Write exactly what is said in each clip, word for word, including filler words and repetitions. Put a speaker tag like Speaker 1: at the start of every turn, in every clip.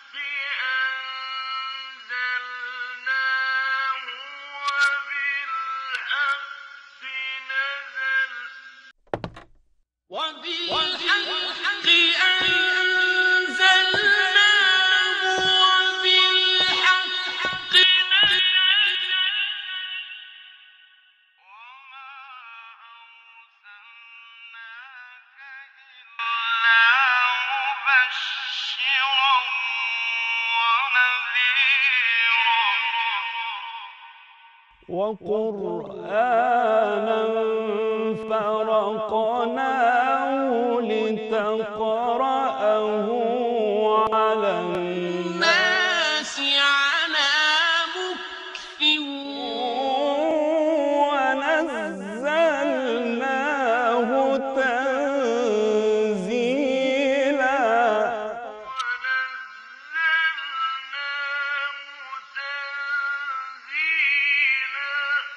Speaker 1: أنزلناه وبالحق نزل وبالحق أنزلناه وبالحق نزل وما أرسلناك إلا مبشرا ونذيرا
Speaker 2: وقرآنا فرقناه لتقرأه على الناس
Speaker 1: على مكث
Speaker 2: ونزلناه تنزيلا
Speaker 1: ونزلناه تنزيلا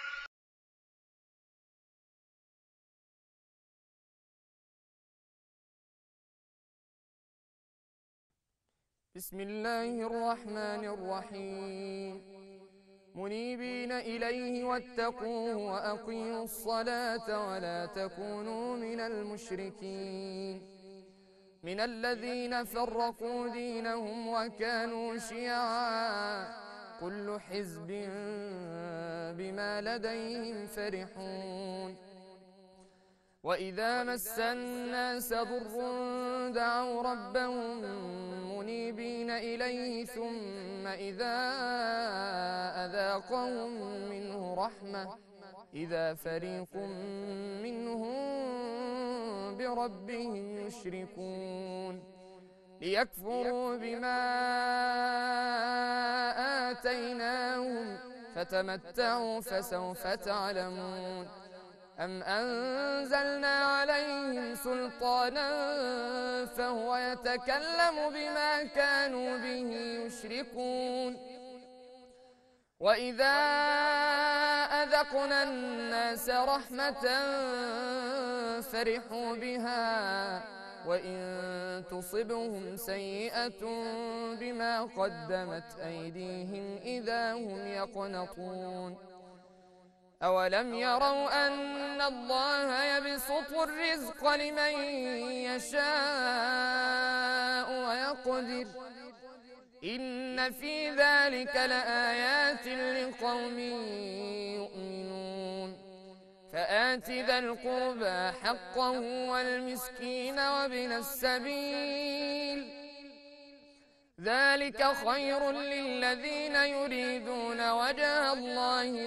Speaker 3: بسم الله الرحمن الرحيم منيبين إليه واتقوه وأقيموا الصلاة ولا تكونوا من المشركين من الذين فرقوا دينهم وكانوا شيعا كل حزب بما لديهم فرحون وإذا مس الناس ضر دعوا ربهم منيبين إليه ثم إذا أذاقهم منه رحمة إذا فريق منهم بربهم يشركون ليكفروا بما آتيناهم فتمتعوا فسوف تعلمون أم أنزلنا عليهم سلطانا فهو يتكلم بما كانوا به يشركون وإذا أذقنا الناس رحمة فرحوا بها وإن تصبهم سيئة بما قدمت أيديهم إذا هم يقنطون أولم يروا أن الله يبسط الرزق لمن يشاء ويقدر إن في ذلك لآيات لقوم يؤمنون فآت ذا القربى حقه والمسكين وابن السبيل ذلك خير للذين يريدون وجه الله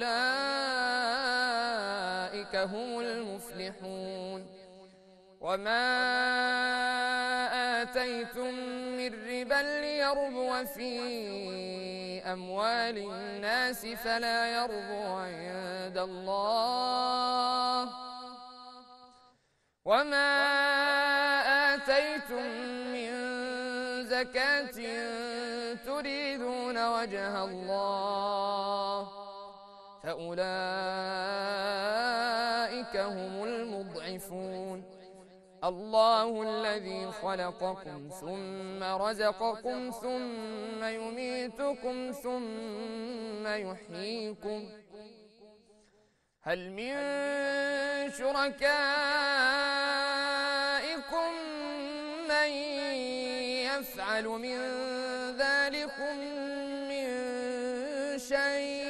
Speaker 3: وأولئك هم المفلحون وما آتيتم من ربا ليربو في أموال الناس فلا يربو عند الله وما آتيتم من زكاة تريدون وجه الله فأولئك هم المضعفون الله الذي خلقكم ثم رزقكم ثم يميتكم ثم يحييكم هل من شركائكم من يفعل من ذلكم من شيء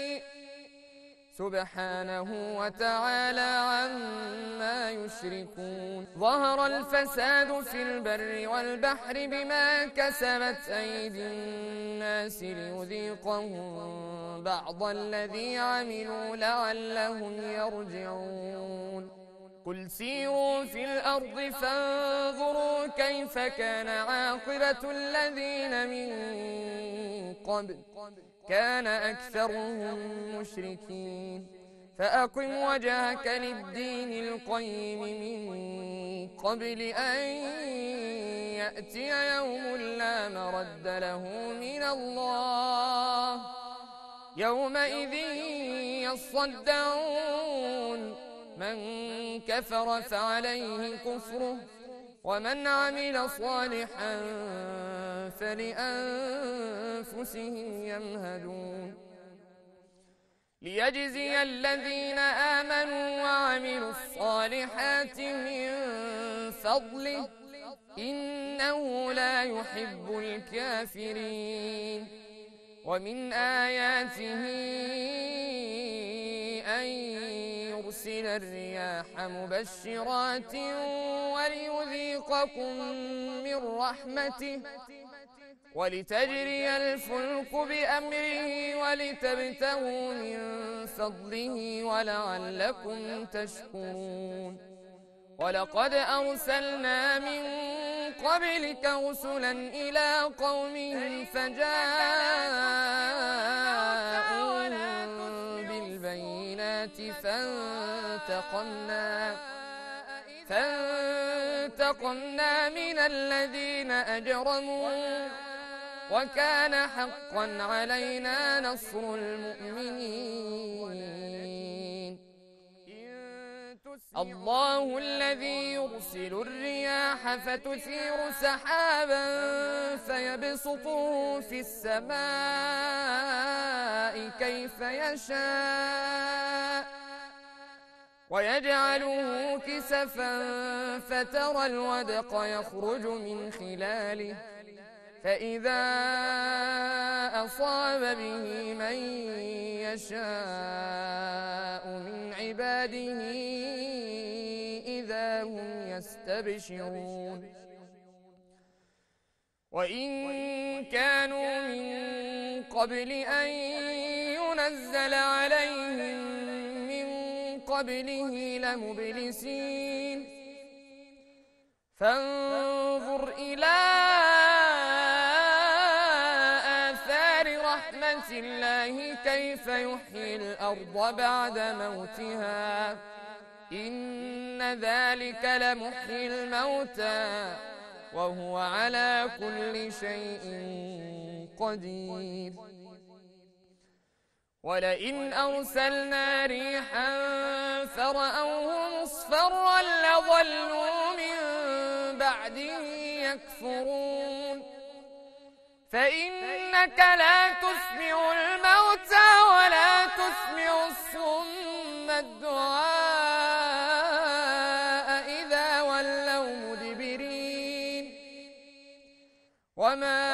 Speaker 3: سبحانه وتعالى عما يشركون ظهر الفساد في البر والبحر بما كسبت أيدي الناس ليذيقهم بعض الذي عملوا لعلهم يرجعون قل سيروا في الأرض فانظروا كيف كان عاقبة الذين من قبل كان أكثرهم مشركين فأقم وجهك للدين القيم من قبل أن يأتي يوم لا مرد له من الله يومئذ يصدعون من كفر فعليه كفره ومن عمل صالحا فلأنفسهم يمهدون ليجزي الذين آمنوا وعملوا الصالحات من فضله إنه لا يحب الكافرين ومن آياته أن يرسل الرياح مبشرات وليذيقكم من رحمته ولتجري الفلك بأمره ولتبتغوا من فضله ولعلكم تشكرون ولقد أرسلنا من قبلك رسلا إلى قومهم فجاءوهم بالبينات فانتقمنا فانتقمنا من الذين أجرموا وكان حقا علينا نصر المؤمنين الله الذي يرسل الرياح فتثير سحابا فيبسطه في السماء كيف يشاء ويجعله كسفا فترى الودق يخرج من خلاله فإذا أصاب به من يشاء من عباده إذا هم يستبشرون وإن كانوا من قبل أن ينزل عليهم من قبله لمبلسين فانظر إلى آثار رحمة الله كيف يحيي الأرض بعد موتها إن ذلك لمحيي الموتى وهو على كل شيء قدير ولئن أرسلنا ريحا فرأوه مصفرا لظلوا من بعده يكفرون فإنك لا تسمع الموتى ولا تسمع الصم الدعاء إذا ولوا مدبرين وما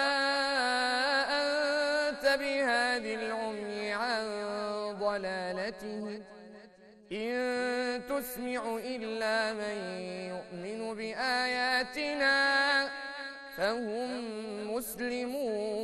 Speaker 3: أنت بهاد العمي عن ضلالته إن تسمع إلا من يؤمن بآياتنا فهم مسلمون